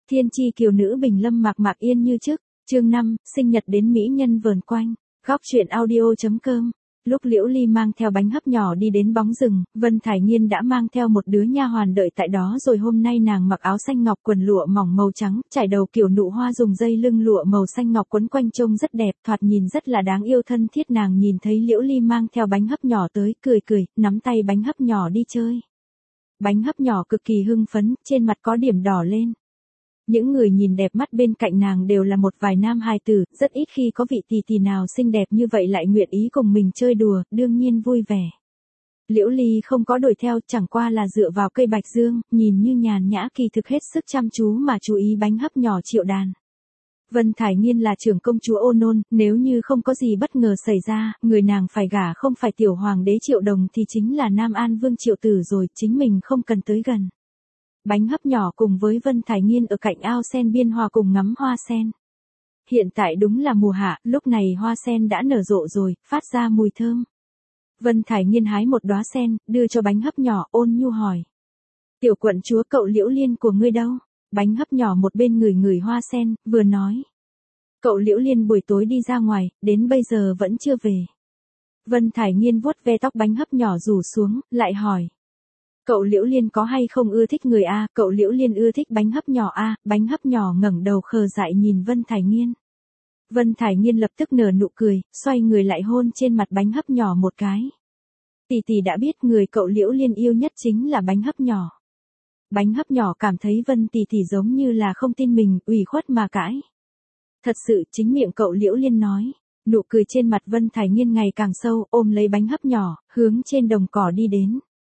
Thiên chi kiều nữ bình lâm mạc mạc yên như trước, chương 5, sinh nhật đến mỹ nhân vờn quanh, góc truyện audio.com. Lúc Liễu Ly mang theo bánh hấp nhỏ đi đến bóng rừng, Vân Thải Nghiên đã mang theo một đứa nha hoàn đợi tại đó rồi. Hôm nay nàng mặc áo xanh ngọc, quần lụa mỏng màu trắng, trải đầu kiểu nụ hoa, dùng dây lưng lụa màu xanh ngọc quấn quanh, trông rất đẹp, thoạt nhìn rất là đáng yêu thân thiết. Nàng nhìn thấy Liễu Ly mang theo bánh hấp nhỏ tới, cười cười, nắm tay bánh hấp nhỏ đi chơi. Bánh hấp nhỏ cực kỳ hưng phấn, trên mặt có điểm đỏ lên. Những người nhìn đẹp mắt bên cạnh nàng đều là một vài nam hài tử, rất ít khi có vị tỷ tỷ nào xinh đẹp như vậy lại nguyện ý cùng mình chơi đùa, đương nhiên vui vẻ. Liễu Ly không có đuổi theo, chẳng qua là dựa vào cây bạch dương, nhìn như nhàn nhã, kỳ thực hết sức chăm chú mà chú ý bánh hấp nhỏ Triệu Đàn. Vân Thải Nghiên là trưởng công chúa Ô Nôn, nếu như không có gì bất ngờ xảy ra, người nàng phải gả không phải tiểu hoàng đế Triệu Đồng thì chính là Nam An Vương Triệu Tử rồi, chính mình không cần tới gần. Bánh hấp nhỏ cùng với Vân Thải Nghiên ở cạnh ao sen biên hòa cùng ngắm hoa sen. Hiện tại đúng là mùa hạ, lúc này hoa sen đã nở rộ rồi, phát ra mùi thơm. Vân Thải Nghiên hái một đóa sen, đưa cho bánh hấp nhỏ, ôn nhu hỏi. Tiểu quận chúa, cậu Liễu Liên của ngươi đâu? Bánh hấp nhỏ một bên ngửi hoa sen, vừa nói. Cậu Liễu Liên buổi tối đi ra ngoài, đến bây giờ vẫn chưa về. Vân Thải Nghiên vuốt ve tóc bánh hấp nhỏ rủ xuống, lại hỏi. Cậu Liễu Liên có hay không ưa thích người a? Cậu Liễu Liên ưa thích bánh hấp nhỏ a? Bánh hấp nhỏ ngẩng đầu khờ dại nhìn Vân Thải Nghiên. Vân Thải Nghiên lập tức nở nụ cười, xoay người lại hôn trên mặt bánh hấp nhỏ một cái. Tỷ tỷ đã biết người cậu Liễu Liên yêu nhất chính là bánh hấp nhỏ. Bánh hấp nhỏ cảm thấy Vân tỷ tỷ giống như là không tin mình, ủy khuất mà cãi. Thật sự, chính miệng cậu Liễu Liên nói. Nụ cười trên mặt Vân Thải Nghiên ngày càng sâu, ôm lấy bánh hấp nhỏ, hướng trên đồng cỏ đi đến.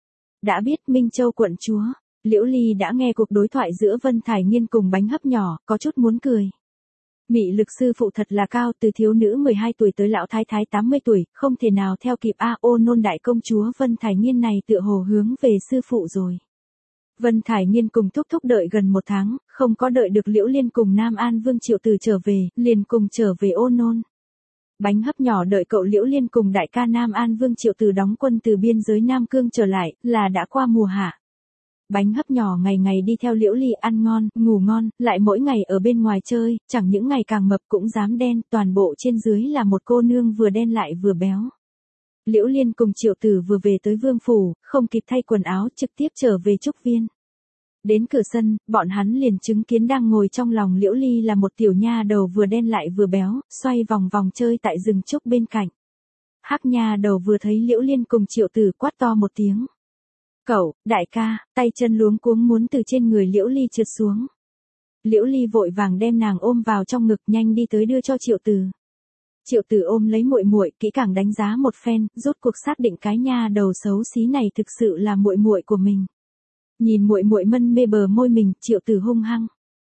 Đã biết Minh Châu quận chúa, Liễu Ly đã nghe cuộc đối thoại giữa Vân Thải Nghiên cùng bánh hấp nhỏ, có chút muốn cười. Mị lực sư phụ thật là cao, từ thiếu nữ 12 tuổi tới lão thái thái 80 tuổi, không thể nào theo kịp a. Ô Nôn đại công chúa Vân Thải Nghiên này tựa hồ hướng về sư phụ rồi. Vân Thải Nghiên cùng thúc thúc đợi gần 1 tháng, không có đợi được Liễu Liên cùng Nam An Vương Triệu Tử trở về, liền cùng trở về Ô Nôn. Bánh hấp nhỏ đợi cậu Liễu Liên cùng đại ca Nam An Vương Triệu Tử đóng quân từ biên giới Nam Cương trở lại, là đã qua mùa hạ. Bánh hấp nhỏ ngày ngày đi theo Liễu Ly ăn ngon, ngủ ngon, lại mỗi ngày ở bên ngoài chơi, chẳng những ngày càng mập cũng dám đen, toàn bộ trên dưới là một cô nương vừa đen lại vừa béo. Liễu Liên cùng Triệu Tử vừa về tới vương phủ, không kịp thay quần áo, trực tiếp trở về trúc viên. Đến cửa sân, bọn hắn liền chứng kiến đang ngồi trong lòng Liễu Ly là một tiểu nha đầu vừa đen lại vừa béo, xoay vòng vòng chơi tại rừng trúc bên cạnh. Hắc nha đầu vừa thấy Liễu Liên cùng Triệu Tử quát to một tiếng. Cậu, đại ca, tay chân luống cuống muốn từ trên người Liễu Ly trượt xuống. Liễu Ly vội vàng đem nàng ôm vào trong ngực, nhanh đi tới đưa cho Triệu Tử. Triệu Tử ôm lấy muội muội, kỹ càng đánh giá một phen, rốt cuộc xác định cái nha đầu xấu xí này thực sự là muội muội của mình. Nhìn muội muội mân mê bờ môi mình, Triệu Tử hung hăng.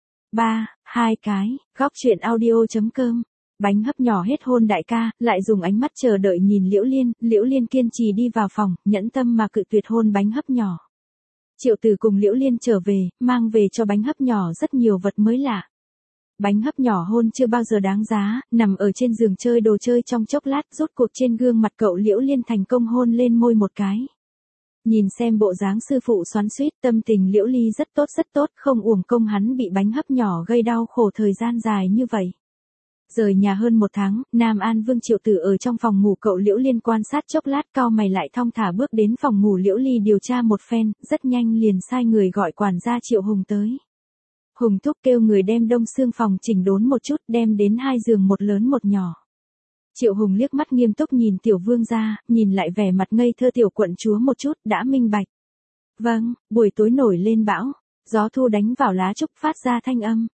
3, 2 cái, góc truyện audio.com. Bánh hấp nhỏ hết hôn đại ca, lại dùng ánh mắt chờ đợi nhìn Liễu Liên kiên trì đi vào phòng, nhẫn tâm mà cự tuyệt hôn bánh hấp nhỏ. Triệu Tử cùng Liễu Liên trở về, mang về cho bánh hấp nhỏ rất nhiều vật mới lạ. Bánh hấp nhỏ hôn chưa bao giờ đáng giá, nằm ở trên giường chơi đồ chơi trong chốc lát, rốt cuộc trên gương mặt cậu Liễu Liên thành công hôn lên môi một cái. Nhìn xem bộ dáng sư phụ xoắn xuýt, tâm tình Liễu Ly rất tốt, không uổng công hắn bị bánh hấp nhỏ gây đau khổ thời gian dài như vậy. Rời nhà hơn 1 tháng, Nam An Vương Triệu Tử ở trong phòng ngủ cậu Liễu Liên quan sát chốc lát, cau mày lại thong thả bước đến phòng ngủ Liễu Ly điều tra một phen, rất nhanh liền sai người gọi quản gia Triệu Hùng tới. Hùng thúc kêu người đem đông xương phòng chỉnh đốn một chút, đem đến 2 giường, một lớn một nhỏ. Triệu Hùng liếc mắt nghiêm túc nhìn tiểu vương gia, nhìn lại vẻ mặt ngây thơ tiểu quận chúa một chút, đã minh bạch. Vâng, buổi tối nổi lên bão, gió thu đánh vào lá trúc phát ra thanh âm.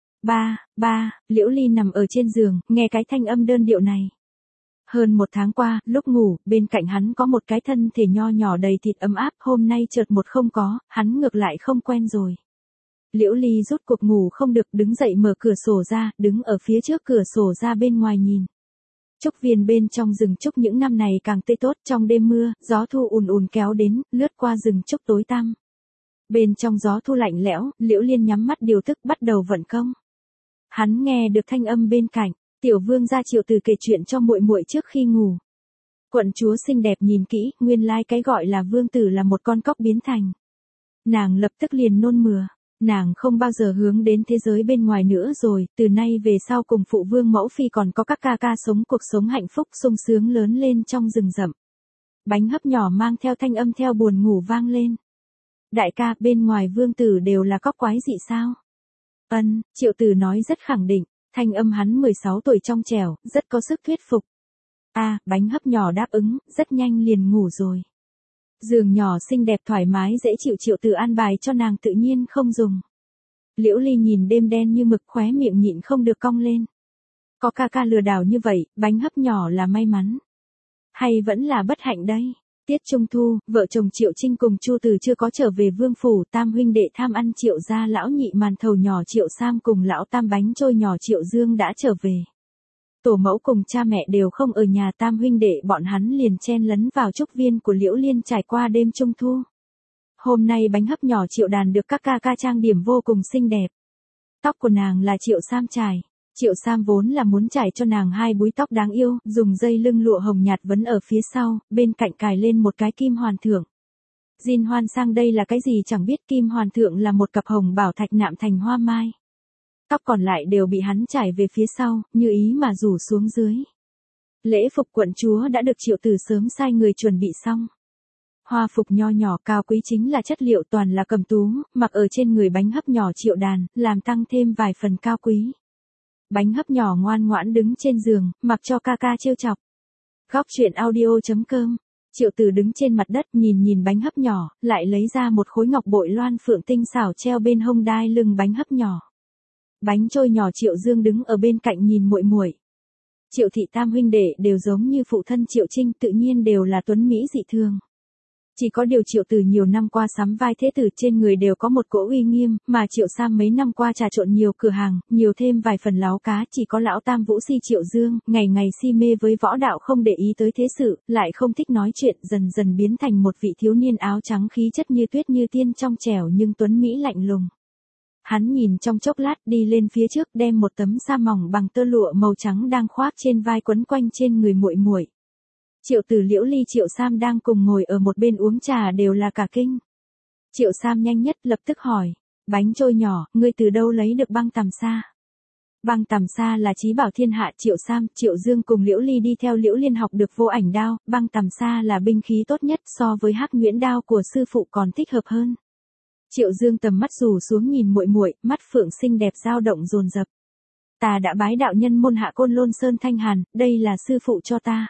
Ba, Liễu Ly nằm ở trên giường, nghe cái thanh âm đơn điệu này. Hơn 1 tháng qua, lúc ngủ, bên cạnh hắn có một cái thân thể nho nhỏ đầy thịt ấm áp, hôm nay chợt một không có, hắn ngược lại không quen rồi. Liễu Ly rút cuộc ngủ không được, đứng dậy mở cửa sổ ra, đứng ở phía trước cửa sổ ra bên ngoài nhìn. Trúc viên bên trong rừng trúc những năm này càng tươi tốt, trong đêm mưa, gió thu ùn kéo đến, lướt qua rừng trúc tối tăm. Bên trong gió thu lạnh lẽo, Liễu Liên nhắm mắt điều tức bắt đầu vận công. Hắn nghe được thanh âm bên cạnh, tiểu vương gia Triệu Tử kể chuyện cho muội muội trước khi ngủ. Quận chúa xinh đẹp nhìn kỹ, nguyên lai cái gọi là vương tử là một con cóc biến thành. Nàng lập tức liền nôn mửa. Nàng không bao giờ hướng đến thế giới bên ngoài nữa rồi, từ nay về sau cùng phụ vương mẫu phi còn có các ca ca sống cuộc sống hạnh phúc sung sướng lớn lên trong rừng rậm. Bánh hấp nhỏ mang theo thanh âm theo buồn ngủ vang lên. Đại ca, bên ngoài vương tử đều là cóc quái dị sao? Triệu Tử nói rất khẳng định, thanh âm hắn 16 tuổi trong trẻo, rất có sức thuyết phục. Bánh hấp nhỏ đáp ứng, rất nhanh liền ngủ rồi. Giường nhỏ xinh đẹp thoải mái dễ chịu Triệu Tử an bài cho nàng tự nhiên không dùng. Liễu Ly nhìn đêm đen như mực khóe miệng nhịn không được cong lên. Có ca ca lừa đảo như vậy, bánh hấp nhỏ là may mắn. Hay vẫn là bất hạnh đây? Tiết Trung Thu, vợ chồng Triệu Trinh cùng Chu Từ chưa có trở về vương phủ, tam huynh đệ tham ăn Triệu gia lão nhị màn thầu nhỏ Triệu Sam cùng lão tam bánh trôi nhỏ Triệu Dương đã trở về. Tổ mẫu cùng cha mẹ đều không ở nhà, tam huynh đệ bọn hắn liền chen lấn vào trúc viên của Liễu Liên trải qua đêm Trung Thu. Hôm nay bánh hấp nhỏ Triệu Đàn được các ca ca trang điểm vô cùng xinh đẹp. Tóc của nàng là Triệu Sam trải. Triệu Sam vốn là muốn trải cho nàng 2 búi tóc đáng yêu, dùng dây lưng lụa hồng nhạt vấn ở phía sau, bên cạnh cài lên một cái kim hoàn thượng. Jin Hoan sang đây là cái gì chẳng biết, kim hoàn thượng là một cặp hồng bảo thạch nạm thành hoa mai. Tóc còn lại đều bị hắn trải về phía sau, như ý mà rủ xuống dưới. Lễ phục quận chúa đã được Triệu Tử sớm sai người chuẩn bị xong. Hoa phục nho nhỏ cao quý chính là chất liệu toàn là cẩm tú, mặc ở trên người bánh hấp nhỏ Triệu Đàn, làm tăng thêm vài phần cao quý. Bánh hấp nhỏ ngoan ngoãn đứng trên giường, mặc cho ca ca trêu chọc. Góc truyện audio.com. Triệu Tử đứng trên mặt đất nhìn bánh hấp nhỏ, lại lấy ra một khối ngọc bội loan phượng tinh xảo treo bên hông đai lưng bánh hấp nhỏ. Bánh trôi nhỏ Triệu Dương đứng ở bên cạnh nhìn muội muội. Triệu thị tam huynh đệ đều giống như phụ thân Triệu Trinh, tự nhiên đều là tuấn mỹ dị thường. Chỉ có điều Triệu Tử nhiều năm qua sắm vai thế tử, trên người đều có một cỗ uy nghiêm, mà Triệu Sam mấy năm qua trà trộn nhiều cửa hàng, nhiều thêm vài phần láo cá, chỉ có lão tam Vũ Si Triệu Dương, ngày ngày si mê với võ đạo không để ý tới thế sự, lại không thích nói chuyện, dần dần biến thành một vị thiếu niên áo trắng khí chất như tuyết như tiên trong trẻo nhưng tuấn mỹ lạnh lùng. Hắn nhìn trong chốc lát đi lên phía trước đem một tấm sa mỏng bằng tơ lụa màu trắng đang khoác trên vai quấn quanh trên người muội muội. Triệu Tử, Liễu Ly, Triệu Sam đang cùng ngồi ở một bên uống trà đều là cả kinh. Triệu Sam nhanh nhất lập tức hỏi, bánh trôi nhỏ, ngươi từ đâu lấy được băng tằm sa? Băng tằm sa là chí bảo thiên hạ. Triệu Sam, Triệu Dương cùng Liễu Ly đi theo Liễu Liên học được vô ảnh đao, băng tằm sa là binh khí tốt nhất, so với hắc nhuyễn đao của sư phụ còn thích hợp hơn. Triệu Dương tầm mắt rủ xuống nhìn muội muội, mắt phượng xinh đẹp dao động dồn dập. Ta đã bái đạo nhân môn hạ Côn Lôn Sơn Thanh Hàn, đây là sư phụ cho ta.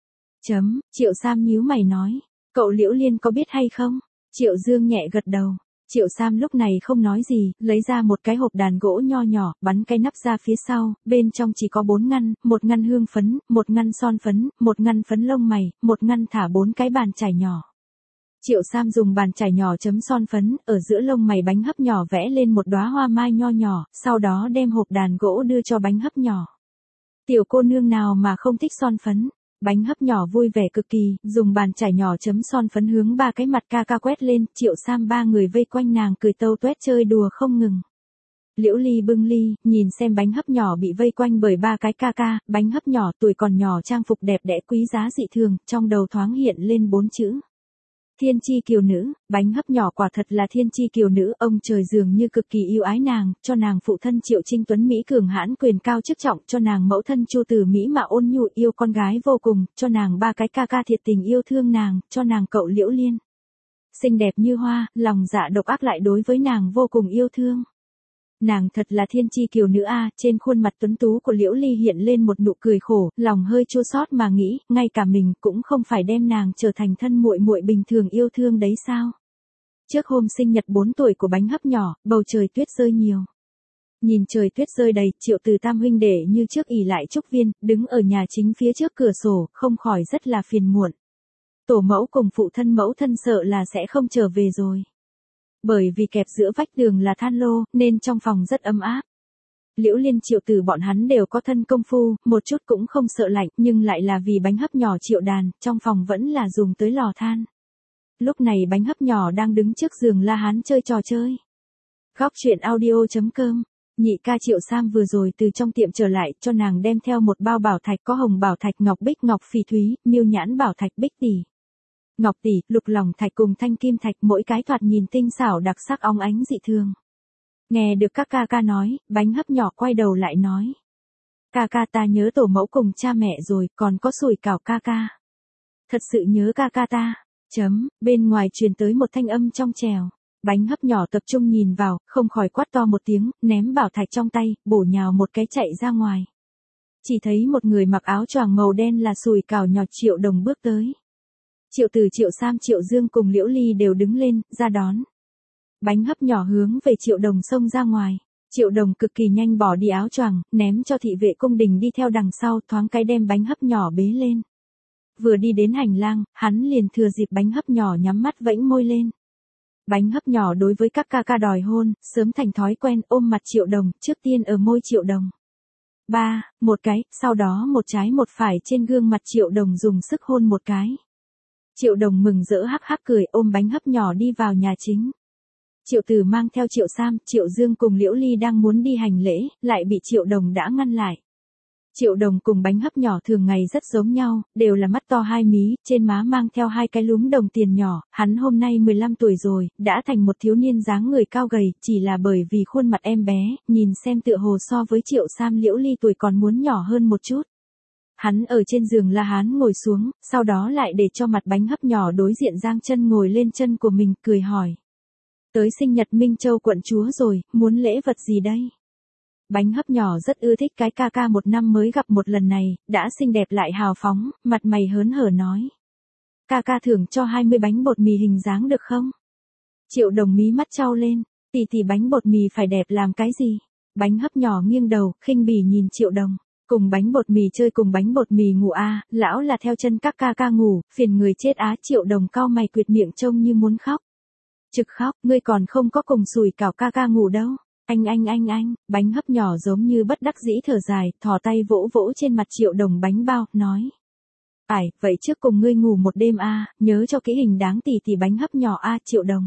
Triệu Sam nhíu mày nói, cậu Liễu Liên có biết hay không? Triệu Dương nhẹ gật đầu. Triệu Sam lúc này không nói gì, lấy ra một cái hộp đàn gỗ nho nhỏ, bắn cái nắp ra phía sau, bên trong chỉ có 4 ngăn, 1 ngăn hương phấn, 1 ngăn son phấn, 1 ngăn phấn lông mày, 1 ngăn thả 4 cái bàn chải nhỏ. Triệu Sam dùng bàn chải nhỏ chấm son phấn, ở giữa lông mày bánh hấp nhỏ vẽ lên một đóa hoa mai nho nhỏ, sau đó đem hộp đàn gỗ đưa cho bánh hấp nhỏ. Tiểu cô nương nào mà không thích son phấn? Bánh hấp nhỏ vui vẻ cực kỳ, dùng bàn chải nhỏ chấm son phấn hướng 3 cái mặt ca ca quét lên, Triệu Sam 3 người vây quanh nàng cười tâu tuét chơi đùa không ngừng. Liễu Ly bưng ly, nhìn xem bánh hấp nhỏ bị vây quanh bởi 3 cái ca ca, bánh hấp nhỏ tuổi còn nhỏ trang phục đẹp đẽ quý giá dị thường, trong đầu thoáng hiện lên 4 chữ. Thiên chi kiều nữ. Bánh hấp nhỏ quả thật là thiên chi kiều nữ, ông trời dường như cực kỳ yêu ái nàng, cho nàng phụ thân Triệu Trinh tuấn mỹ cường hãn quyền cao chức trọng, cho nàng mẫu thân Chu Từ mỹ mà ôn nhu yêu con gái vô cùng, cho nàng 3 cái ca ca thiệt tình yêu thương nàng, cho nàng cậu Liễu Liên. Xinh đẹp như hoa, lòng dạ độc ác lại đối với nàng vô cùng yêu thương. Nàng thật là thiên chi kiều nữ a. Trên khuôn mặt tuấn tú của Liễu Ly hiện lên một nụ cười khổ, lòng hơi chua xót mà nghĩ, ngay cả mình cũng không phải đem nàng trở thành thân muội muội bình thường yêu thương đấy sao? Trước hôm sinh nhật 4 tuổi của bánh hấp nhỏ, bầu trời tuyết rơi nhiều. Nhìn trời tuyết rơi đầy, Triệu Từ tam huynh đệ như trước ỷ lại trúc viên, đứng ở nhà chính phía trước cửa sổ, không khỏi rất là phiền muộn. Tổ mẫu cùng phụ thân mẫu thân sợ là sẽ không trở về rồi. Bởi vì kẹp giữa vách tường là than lô, nên trong phòng rất ấm áp. Liễu Liên Triệu Tử bọn hắn đều có thân công phu, một chút cũng không sợ lạnh, nhưng lại là vì bánh hấp nhỏ Triệu Đàn, trong phòng vẫn là dùng tới lò than. Lúc này bánh hấp nhỏ đang đứng trước giường la hán chơi trò chơi. Góc truyện audio.com. Nhị ca Triệu Sam vừa rồi từ trong tiệm trở lại, cho nàng đem theo một bao bảo thạch, có hồng bảo thạch, ngọc bích, ngọc phỉ thúy, miêu nhãn bảo thạch, bích tỷ, ngọc tỷ, lục lòng thạch cùng thanh kim thạch, mỗi cái thoạt nhìn tinh xảo đặc sắc óng ánh dị thường. Nghe được các ca ca nói, bánh hấp nhỏ quay đầu lại nói. Ca ca ta nhớ tổ mẫu cùng cha mẹ rồi, còn có sủi cảo ca ca. Thật sự nhớ ca ca ta. Bên ngoài truyền tới một thanh âm trong trèo. Bánh hấp nhỏ tập trung nhìn vào, không khỏi quát to một tiếng, ném bảo thạch trong tay, bổ nhào một cái chạy ra ngoài. Chỉ thấy một người mặc áo choàng màu đen là sùi cảo nhỏ Triệu Đồng bước tới. Triệu Từ, Triệu Sam, Triệu Dương cùng Liễu Ly đều đứng lên, ra đón. Bánh hấp nhỏ hướng về Triệu Đồng xông ra ngoài. Triệu Đồng cực kỳ nhanh bỏ đi áo choàng, ném cho thị vệ cung đình đi theo đằng sau, thoáng cái đem bánh hấp nhỏ bế lên. Vừa đi đến hành lang, hắn liền thừa dịp bánh hấp nhỏ nhắm mắt vẫy môi lên. Bánh hấp nhỏ đối với các ca ca đòi hôn, sớm thành thói quen, ôm mặt Triệu Đồng, trước tiên ở môi Triệu Đồng. Một cái, sau đó một trái một phải trên gương mặt Triệu Đồng dùng sức hôn một cái. Triệu Đồng mừng rỡ hắc hắc cười, ôm bánh hấp nhỏ đi vào nhà chính. Triệu Từ mang theo Triệu Sam, Triệu Dương cùng Liễu Ly đang muốn đi hành lễ, lại bị Triệu Đồng đã ngăn lại. Triệu Đồng cùng bánh hấp nhỏ thường ngày rất giống nhau, đều là mắt to hai mí, trên má mang theo hai cái lúm đồng tiền nhỏ, hắn hôm nay 15 tuổi rồi, đã thành một thiếu niên dáng người cao gầy, chỉ là bởi vì khuôn mặt em bé, nhìn xem tựa hồ so với Triệu Sam Liễu Ly tuổi còn muốn nhỏ hơn một chút. Hắn ở trên giường La Hán ngồi xuống, sau đó lại để cho mặt bánh hấp nhỏ đối diện giang chân ngồi lên chân của mình, cười hỏi. Tới sinh nhật Minh Châu quận chúa rồi, muốn lễ vật gì đây? Bánh hấp nhỏ rất ưa thích cái ca ca một năm mới gặp một lần này, đã xinh đẹp lại hào phóng, mặt mày hớn hở nói. Ca ca thưởng cho 20 bánh bột mì hình dáng được không? Triệu Đồng mí mắt trao lên, tỷ bánh bột mì phải đẹp làm cái gì? Bánh hấp nhỏ nghiêng đầu, khinh bỉ nhìn Triệu Đồng. Cùng bánh bột mì chơi cùng bánh bột mì ngủ lão là theo chân các ca ca ngủ, phiền người chết á. Triệu Đồng cau mày quyệt miệng trông như muốn khóc. Trực khóc, ngươi còn không có cùng sùi cảo ca ca ngủ đâu. Anh, bánh hấp nhỏ giống như bất đắc dĩ thở dài, thò tay vỗ vỗ trên mặt Triệu Đồng bánh bao, nói. Vậy trước cùng ngươi ngủ một đêm nhớ cho kỹ hình đáng tỷ bánh hấp nhỏ Triệu Đồng.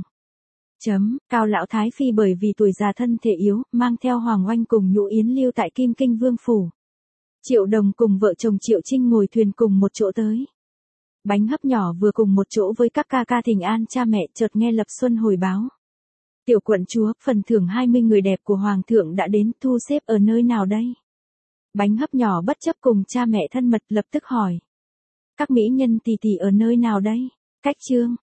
Cao lão Thái Phi bởi vì tuổi già thân thể yếu, mang theo Hoàng Oanh cùng Nhũ Yến lưu tại Kim Kinh Vương Phủ. Triệu Đồng cùng vợ chồng Triệu Trinh ngồi thuyền cùng một chỗ tới. Bánh hấp nhỏ vừa cùng một chỗ với các ca ca thỉnh an cha mẹ, chợt nghe Lập Xuân hồi báo. Tiểu quận chúa, phần thưởng 20 người đẹp của Hoàng thượng đã đến, thu xếp ở nơi nào đây? Bánh hấp nhỏ bất chấp cùng cha mẹ thân mật lập tức hỏi. Các mỹ nhân tỷ ở nơi nào đây? Cách Trương,